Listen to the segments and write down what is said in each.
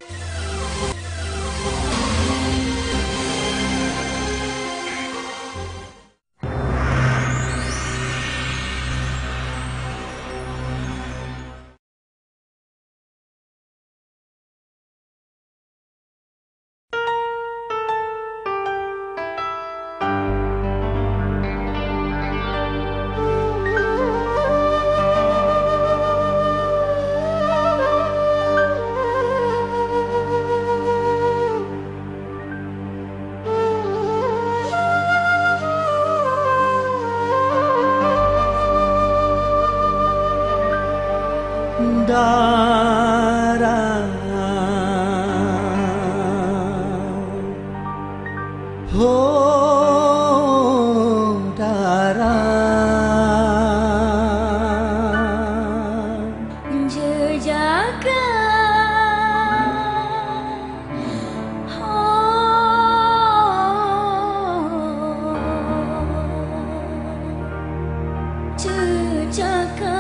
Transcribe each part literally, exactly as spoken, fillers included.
Darah, oh darah, jejaka, oh jejaka.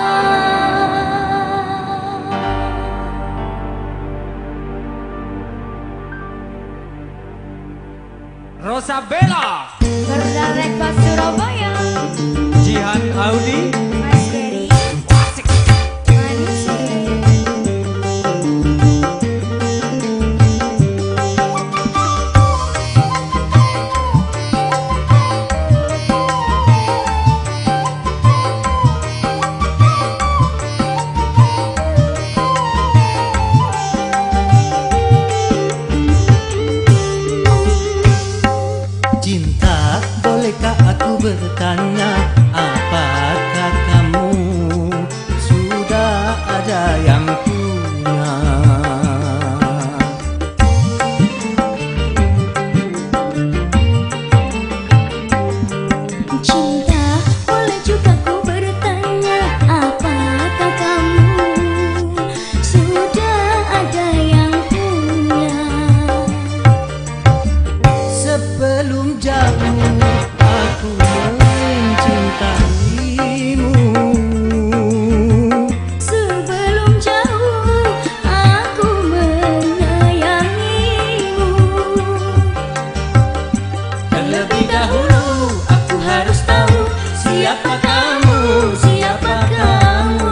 Rosabella, Berdarek Pas Surabaya, Jihan Audi, Mas Geri, Manusia. cinta, bolehkah aku bertanya, apakah kamu sudah ada yang punya? Cinta, boleh juga ku bertanya, apakah kamu sudah ada yang punya? Sebelum jauh aku mencintaimu, Sebelum jauh aku menyayangimu. terlebih dahulu aku harus tahu siapa kamu, siapa kamu,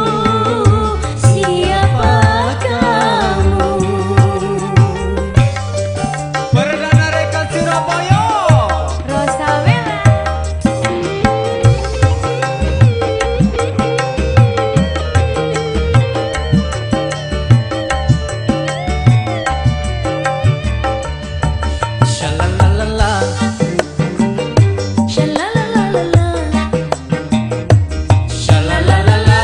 Siapa kamu? Perdana Rekan Surabaya, Rosabella, shalalalala, shalalalala, shalalalala.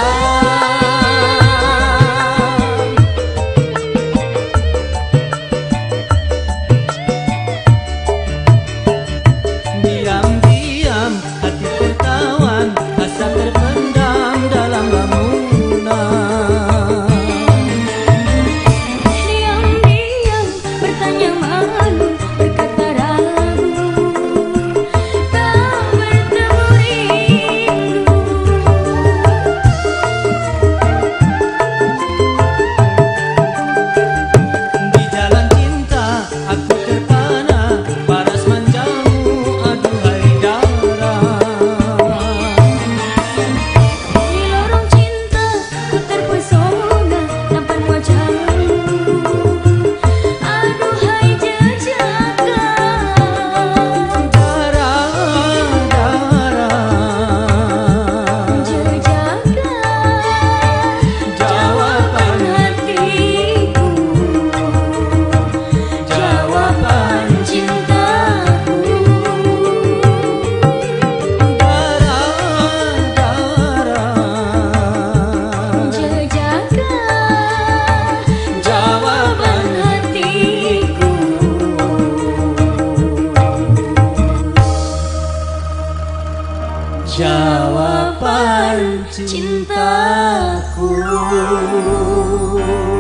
Diam-diam hati tertawan, asa terpendam dalam lamunan. diam-diam bertanya malu, berkata ragu, tak bertemu rindu. Di jalan cinta aku terpana, paras manjamu aduhai darah. Di lorong cinta ku terpesona tampan wajahmu, aduhai jejaka. Darah, darah, Jejaka, jawaban hatiku, jawaban cintaku. darah, darah, Jejaka, jawaban hatiku. jawaban cintaku.